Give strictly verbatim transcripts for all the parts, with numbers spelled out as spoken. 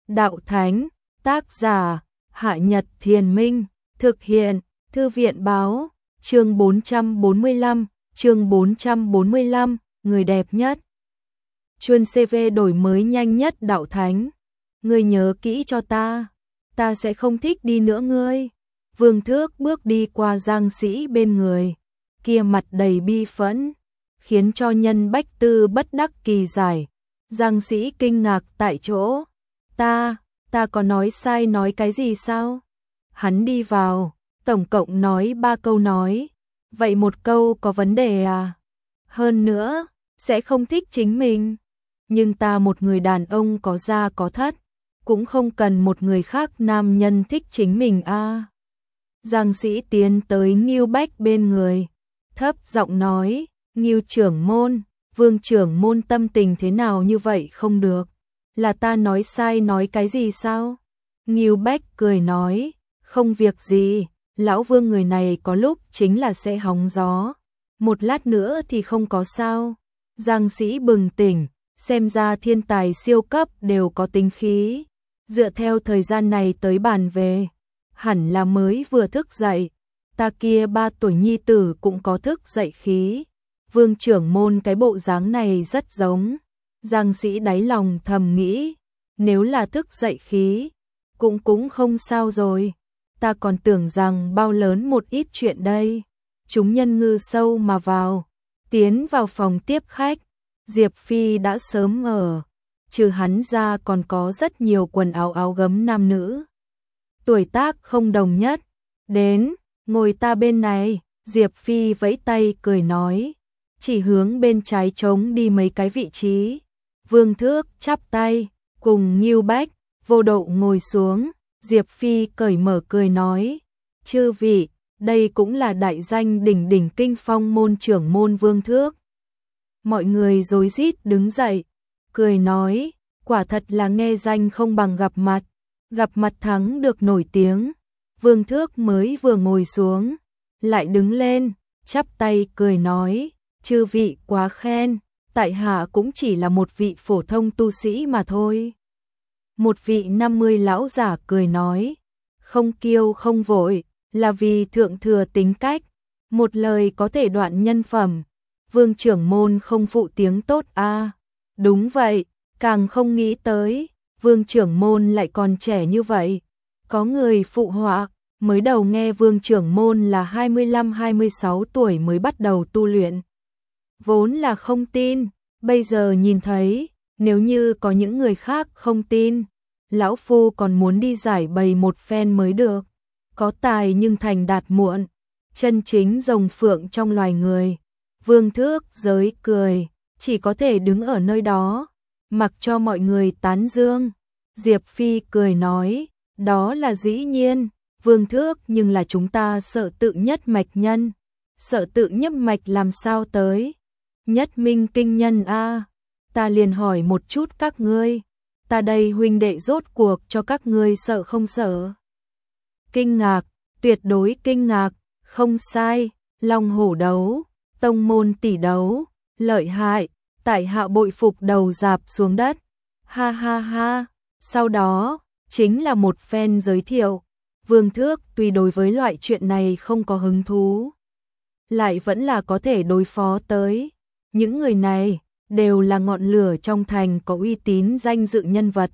đạo thánh, tác giả, Hạ Nhật Thiền Minh, thực hiện, Thư viện báo, chương bốn trăm bốn mươi lăm, chương bốn trăm bốn mươi lăm, người đẹp nhất. Chuân xê vê đổi mới nhanh nhất đạo thánh. Ngươi nhớ kỹ cho ta, ta sẽ không thích đi nữa ngươi. Vương Thước bước đi qua Giang Sĩ bên người, kia mặt đầy bi phẫn, khiến cho Nhân Bách Tư bất đắc kỳ giải. Giang Sĩ kinh ngạc tại chỗ, ta, ta có nói sai nói cái gì sao? Hắn đi vào, tổng cộng nói ba câu nói, vậy một câu có vấn đề à? Hơn nữa, sẽ không thích chính mình. Nhưng ta một người đàn ông có gia có thất, cũng không cần một người khác nam nhân thích chính mình a. À. Giang Sĩ tiến tới Ngưu Bách bên người, thấp giọng nói, Ngưu trưởng môn, Vương trưởng môn tâm tình thế nào như vậy không được, là ta nói sai nói cái gì sao? Ngưu Bách cười nói, không việc gì, lão Vương người này có lúc chính là sẽ hóng gió, một lát nữa thì không có sao. Giang Sĩ bừng tỉnh, xem ra thiên tài siêu cấp đều có tính khí, dựa theo thời gian này tới bàn về, hẳn là mới vừa thức dậy, ta kia ba tuổi nhi tử cũng có thức dậy khí. Vương trưởng môn cái bộ dáng này rất giống. Giang Sĩ đáy lòng thầm nghĩ, nếu là thức dậy khí, cũng cũng không sao rồi. Ta còn tưởng rằng bao lớn một ít chuyện đây. Chúng nhân ngư sâu mà vào, tiến vào phòng tiếp khách. Diệp Phi đã sớm ở, trừ hắn ra còn có rất nhiều quần áo áo gấm nam nữ. Tuổi tác không đồng nhất, đến, ngồi ta bên này. Diệp Phi vẫy tay cười nói, chỉ hướng bên trái trống đi mấy cái vị trí. Vương Thước chắp tay, cùng Ngưu Bách, Vô Độ ngồi xuống. Diệp Phi cởi mở cười nói, chư vị, đây cũng là đại danh đỉnh đỉnh kinh phong môn trưởng môn Vương Thước. Mọi người rối rít đứng dậy, cười nói, quả thật là nghe danh không bằng gặp mặt, gặp mặt thắng được nổi tiếng. Vương Thước mới vừa ngồi xuống, lại đứng lên, chắp tay cười nói, chư vị quá khen, tại hạ cũng chỉ là một vị phổ thông tu sĩ mà thôi. Một vị năm mươi lão giả cười nói, không kiêu không vội, là vì thượng thừa tính cách, một lời có thể đoạn nhân phẩm. Vương trưởng môn không phụ tiếng tốt a. À. Đúng vậy, càng không nghĩ tới, Vương trưởng môn lại còn trẻ như vậy. Có người phụ họa, mới đầu nghe Vương trưởng môn là hai mươi lăm hai mươi sáu tuổi mới bắt đầu tu luyện. Vốn là không tin, bây giờ nhìn thấy, nếu như có những người khác không tin, lão phu còn muốn đi giải bày một phen mới được. Có tài nhưng thành đạt muộn, chân chính rồng phượng trong loài người. Vương Thước giới cười, chỉ có thể đứng ở nơi đó, mặc cho mọi người tán dương. Diệp Phi cười nói, đó là dĩ nhiên, Vương Thước nhưng là chúng ta sợ tự nhất mạch nhân. Sợ tự nhất mạch làm sao tới? Nhất minh kinh nhân a. À. Ta liền hỏi một chút các ngươi, ta đây huynh đệ rốt cuộc cho các ngươi sợ không sợ? Kinh ngạc, tuyệt đối kinh ngạc, không sai, long hổ đấu. Tông môn tỷ đấu, lợi hại, tại hạ bội phục đầu dạp xuống đất. Ha ha ha, sau đó, chính là một phen giới thiệu. Vương Thước tuy đối với loại chuyện này không có hứng thú, lại vẫn là có thể đối phó tới. Những người này, đều là ngọn lửa trong thành có uy tín danh dự nhân vật.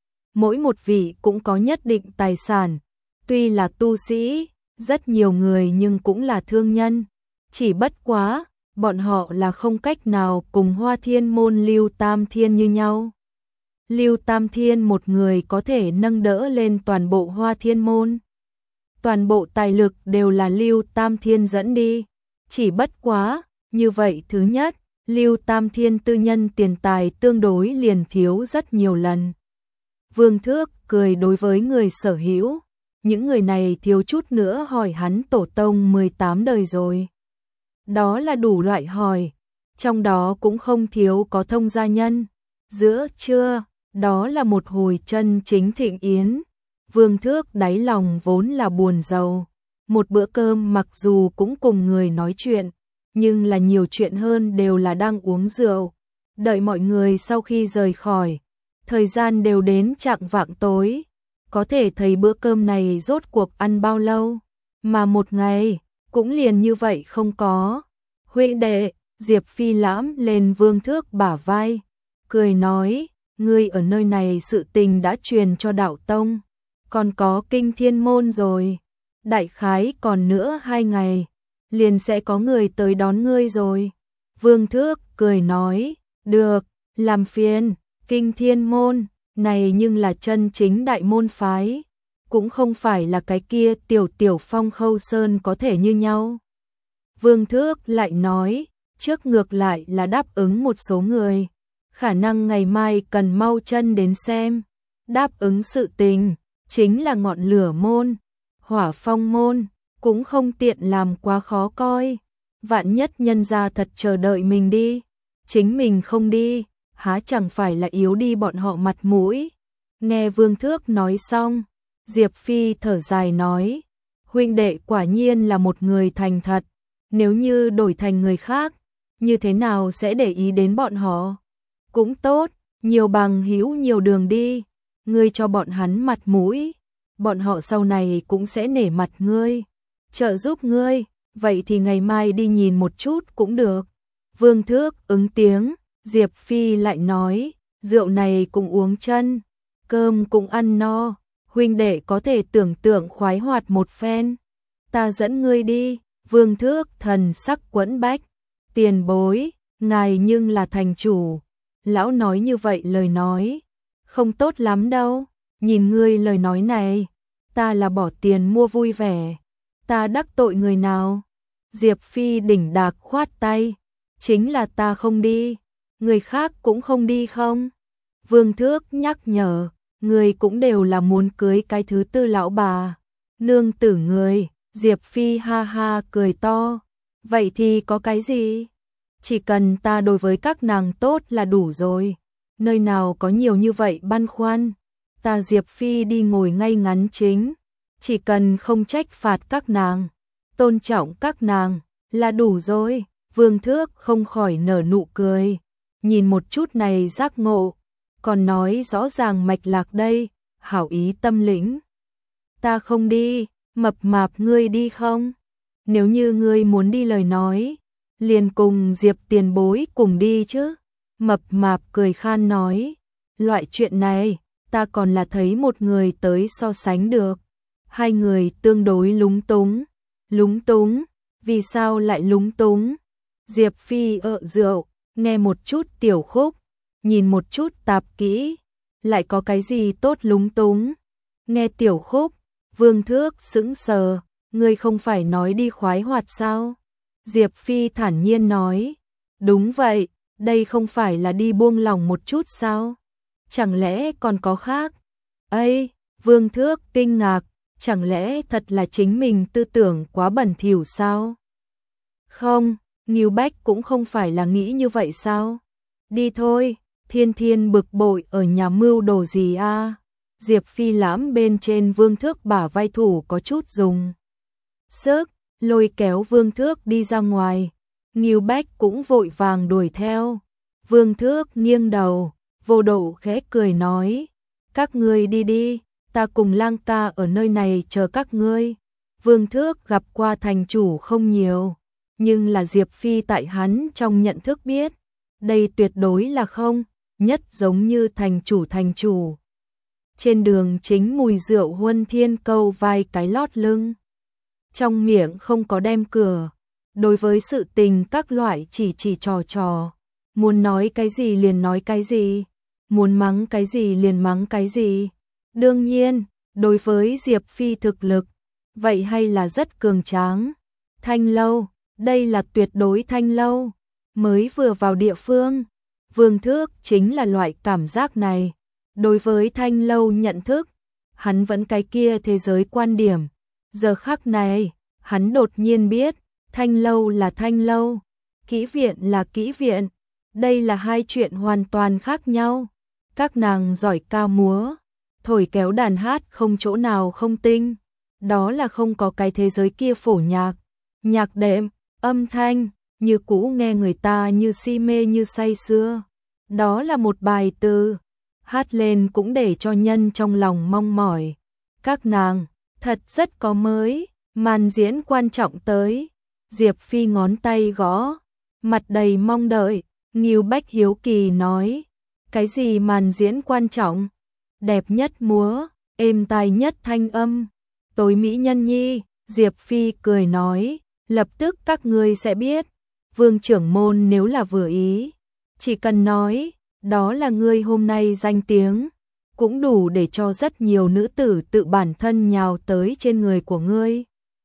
Mỗi một vị cũng có nhất định tài sản, tuy là tu sĩ, rất nhiều người nhưng cũng là thương nhân. Chỉ bất quá, bọn họ là không cách nào cùng Hoa Thiên môn Lưu Tam Thiên như nhau. Lưu Tam Thiên một người có thể nâng đỡ lên toàn bộ Hoa Thiên môn. Toàn bộ tài lực đều là Lưu Tam Thiên dẫn đi. Chỉ bất quá, như vậy thứ nhất, Lưu Tam Thiên tư nhân tiền tài tương đối liền thiếu rất nhiều lần. Vương Thước cười đối với người sở hữu, những người này thiếu chút nữa hỏi hắn tổ tông mười tám đời rồi. Đó là đủ loại hỏi, trong đó cũng không thiếu có thông gia nhân. Giữa trưa, đó là một hồi chân chính thịnh yến. Vương Thước đáy lòng vốn là buồn rầu. Một bữa cơm mặc dù cũng cùng người nói chuyện, nhưng là nhiều chuyện hơn đều là đang uống rượu. Đợi mọi người sau khi rời khỏi, Thời gian đều đến chạng vạng tối, có thể thấy bữa cơm này rốt cuộc ăn bao lâu, mà một ngày cũng liền như vậy không có. Huynh đệ, Diệp Phi lãm lên Vương Thước bả vai, cười nói, ngươi ở nơi này sự tình đã truyền cho đạo tông, còn có kinh thiên môn rồi, đại khái còn nữa hai ngày, liền sẽ có người tới đón ngươi rồi. Vương Thước cười nói, được, làm phiền, kinh thiên môn, này nhưng là chân chính đại môn phái, cũng không phải là cái kia tiểu tiểu Phong Khâu Sơn có thể như nhau. Vương Thước lại nói, trước ngược lại là đáp ứng một số người, khả năng ngày mai cần mau chân đến xem, đáp ứng sự tình, chính là ngọn lửa môn, hỏa phong môn, cũng không tiện làm quá khó coi, vạn nhất nhân gia thật chờ đợi mình đi, chính mình không đi, há chẳng phải là yếu đi bọn họ mặt mũi. Nghe Vương Thước nói xong, Diệp Phi thở dài nói, huynh đệ quả nhiên là một người thành thật, nếu như đổi thành người khác, như thế nào sẽ để ý đến bọn họ? Cũng tốt, nhiều bằng hữu nhiều đường đi, ngươi cho bọn hắn mặt mũi, bọn họ sau này cũng sẽ nể mặt ngươi, trợ giúp ngươi, vậy thì ngày mai đi nhìn một chút cũng được. Vương Thước ứng tiếng, Diệp Phi lại nói, rượu này cũng uống chân, cơm cũng ăn no, huynh đệ có thể tưởng tượng khoái hoạt một phen. Ta dẫn ngươi đi. Vương Thước thần sắc quẫn bách, tiền bối, ngài nhưng là thành chủ, lão nói như vậy lời nói, không tốt lắm đâu, nhìn ngươi lời nói này, ta là bỏ tiền mua vui vẻ, ta đắc tội người nào? Diệp Phi đỉnh đạc khoát tay, chính là ta không đi, người khác cũng không đi không? Vương Thước nhắc nhở, người cũng đều là muốn cưới cái thứ tư lão bà, nương tử người. Diệp Phi ha ha cười to, vậy thì có cái gì? Chỉ cần ta đối với các nàng tốt là đủ rồi, nơi nào có nhiều như vậy băn khoăn, ta Diệp Phi đi ngồi ngay ngắn chính, chỉ cần không trách phạt các nàng, tôn trọng các nàng, là đủ rồi. Vương Thước không khỏi nở nụ cười, nhìn một chút này giác ngộ, còn nói rõ ràng mạch lạc đây, hảo ý tâm lĩnh. Ta không đi. Mập mạp ngươi đi không? Nếu như ngươi muốn đi lời nói, liền cùng Diệp tiền bối cùng đi chứ. Mập mạp cười khan nói, loại chuyện này, ta còn là thấy một người tới so sánh được. Hai người tương đối lúng túng. Lúng túng? Vì sao lại lúng túng? Diệp Phi ợ rượu, nghe một chút tiểu khúc, nhìn một chút tạp kỹ, lại có cái gì tốt lúng túng? Nghe tiểu khúc, Vương Thước sững sờ, ngươi không phải nói đi khoái hoạt sao? Diệp Phi thản nhiên nói, đúng vậy, đây không phải là đi buông lòng một chút sao? Chẳng lẽ còn có khác? Ây, Vương Thước kinh ngạc, chẳng lẽ thật là chính mình tư tưởng quá bẩn thỉu sao? Không, Ngưu Bách cũng không phải là nghĩ như vậy sao? Đi thôi, Thiên Thiên bực bội ở nhà mưu đồ gì a? À? Diệp Phi lãm bên trên Vương Thước bả vai thủ có chút dùng sức, lôi kéo Vương Thước đi ra ngoài. Ngưu Bách cũng vội vàng đuổi theo. Vương Thước nghiêng đầu, vô độ khẽ cười nói, các ngươi đi đi, ta cùng Lang ca ở nơi này chờ các ngươi. Vương Thước gặp qua thành chủ không nhiều, nhưng là Diệp Phi tại hắn trong nhận thức biết, đây tuyệt đối là không, nhất giống như thành chủ thành chủ. Trên đường chính mùi rượu huân thiên câu vai cái lót lưng. Trong miệng không có đem cửa, đối với sự tình các loại chỉ chỉ trò trò, muốn nói cái gì liền nói cái gì, muốn mắng cái gì liền mắng cái gì. Đương nhiên, đối với Diệp Phi thực lực, vậy hay là rất cường tráng. Thanh lâu, đây là tuyệt đối thanh lâu, mới vừa vào địa phương. Vương Thước chính là loại cảm giác này. Đối với thanh lâu nhận thức, hắn vẫn cái kia thế giới quan điểm. Giờ khắc này, hắn đột nhiên biết, thanh lâu là thanh lâu, kỹ viện là kỹ viện. Đây là hai chuyện hoàn toàn khác nhau. Các nàng giỏi cao múa, thổi kéo đàn hát không chỗ nào không tinh. Đó là không có cái thế giới kia phổ nhạc. Nhạc đệm, âm thanh, như cũ nghe người ta như si mê như say sưa. Đó là một bài từ. hát lên cũng để cho nhân trong lòng mong mỏi. Các nàng, thật rất có mới, màn diễn quan trọng tới. Diệp Phi ngón tay gõ, mặt đầy mong đợi. Ngưu Bách hiếu kỳ nói, cái gì màn diễn quan trọng? Đẹp nhất múa, êm tai nhất thanh âm, tối mỹ nhân nhi. Diệp Phi cười nói, lập tức các ngươi sẽ biết. Vương trưởng môn nếu là vừa ý, chỉ cần nói, đó là ngươi hôm nay danh tiếng, cũng đủ để cho rất nhiều nữ tử tự bản thân nhào tới trên người của ngươi.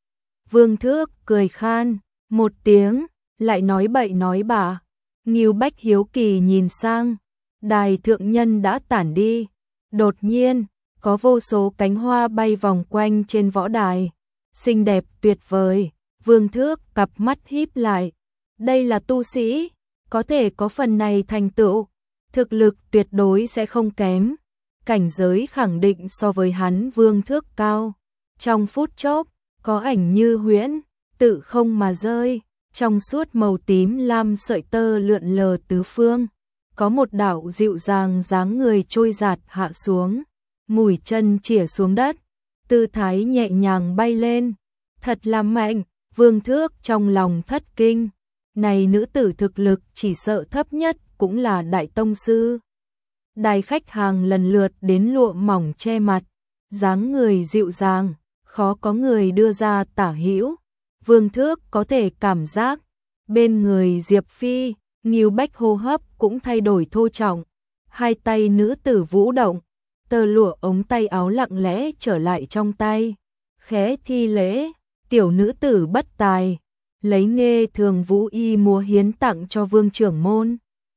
Vương Thước cười khan một tiếng, lại nói bậy nói bạ. Ngưu Bách hiếu kỳ nhìn sang, đài thượng nhân đã tản đi. Đột nhiên, có vô số cánh hoa bay vòng quanh trên võ đài. Xinh đẹp tuyệt vời, Vương Thước cặp mắt híp lại. Đây là tu sĩ, có thể có phần này thành tựu, thực lực tuyệt đối sẽ không kém. Cảnh giới khẳng định so với hắn Vương Thước cao. Trong phút chốc, có ảnh như huyễn, tự không mà rơi. Trong suốt màu tím lam sợi tơ lượn lờ tứ phương, có một đạo dịu dàng dáng người trôi giạt hạ xuống, mũi chân chĩa xuống đất, tư thái nhẹ nhàng bay lên, thật là mạnh. Vương Thước trong lòng thất kinh, này nữ tử thực lực chỉ sợ thấp nhất cũng là đại tông sư. Đài khách hàng lần lượt đến lụa mỏng che mặt, dáng người dịu dàng, khó có người đưa ra tả hữu. Vương Thước có thể cảm giác, bên người Diệp Phi, Ngưu Bách hô hấp cũng thay đổi thô trọng. Hai tay nữ tử vũ động, tơ lụa ống tay áo lặng lẽ trở lại trong tay. Khẽ thi lễ, tiểu nữ tử bất tài, lấy nghê thường vũ y múa hiến tặng cho Vương trưởng môn.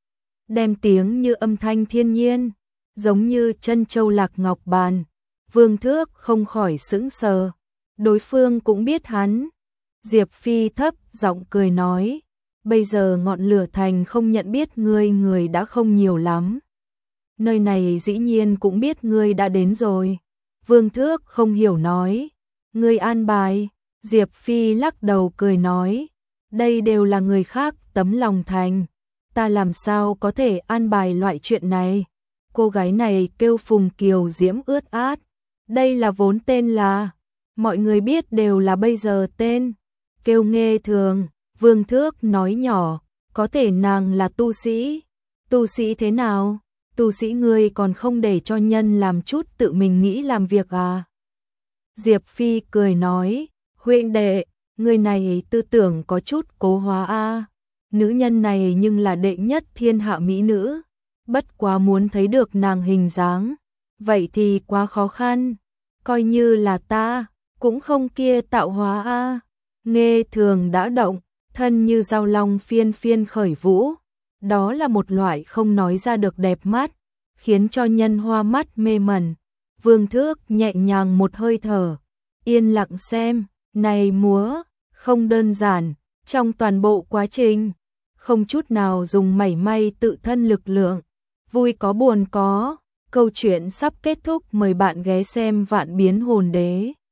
Đem tiếng như âm thanh thiên nhiên, giống như chân châu lạc ngọc bàn. Vương Thước không khỏi sững sờ, đối phương cũng biết hắn. Diệp Phi thấp giọng cười nói, bây giờ ngọn lửa thành không nhận biết ngươi người đã không nhiều lắm. Nơi này dĩ nhiên cũng biết ngươi đã đến rồi. Vương Thước không hiểu nói, ngươi an bài. Diệp Phi lắc đầu cười nói, đây đều là người khác tấm lòng thành, ta làm sao có thể an bài loại chuyện này. Cô gái này kêu Phùng Kiều Diễm ướt át, đây là vốn tên là, mọi người biết đều là bây giờ tên, kêu Nghê Thường. Vương Thước nói nhỏ, có thể nàng là tu sĩ. Tu sĩ thế nào? Tu sĩ ngươi còn không để cho nhân làm chút tự mình nghĩ làm việc à? Diệp Phi cười nói, huynh đệ, người này tư tưởng có chút cố hóa a. Nữ nhân này nhưng là đệ nhất thiên hạ mỹ nữ, bất quá muốn thấy được nàng hình dáng, vậy thì quá khó khăn. Coi như là ta, cũng không kia tạo hóa a. Nghê Thường đã động, thân như dao long phiên phiên khởi vũ, đó là một loại không nói ra được đẹp mắt, khiến cho nhân hoa mắt mê mẩn. Vương Thước nhẹ nhàng một hơi thở, yên lặng xem, này múa, không đơn giản, trong toàn bộ quá trình, không chút nào dùng mảy may tự thân lực lượng, vui có buồn có, câu chuyện sắp kết thúc, mời bạn ghé xem Vạn Biến Hồn Đế.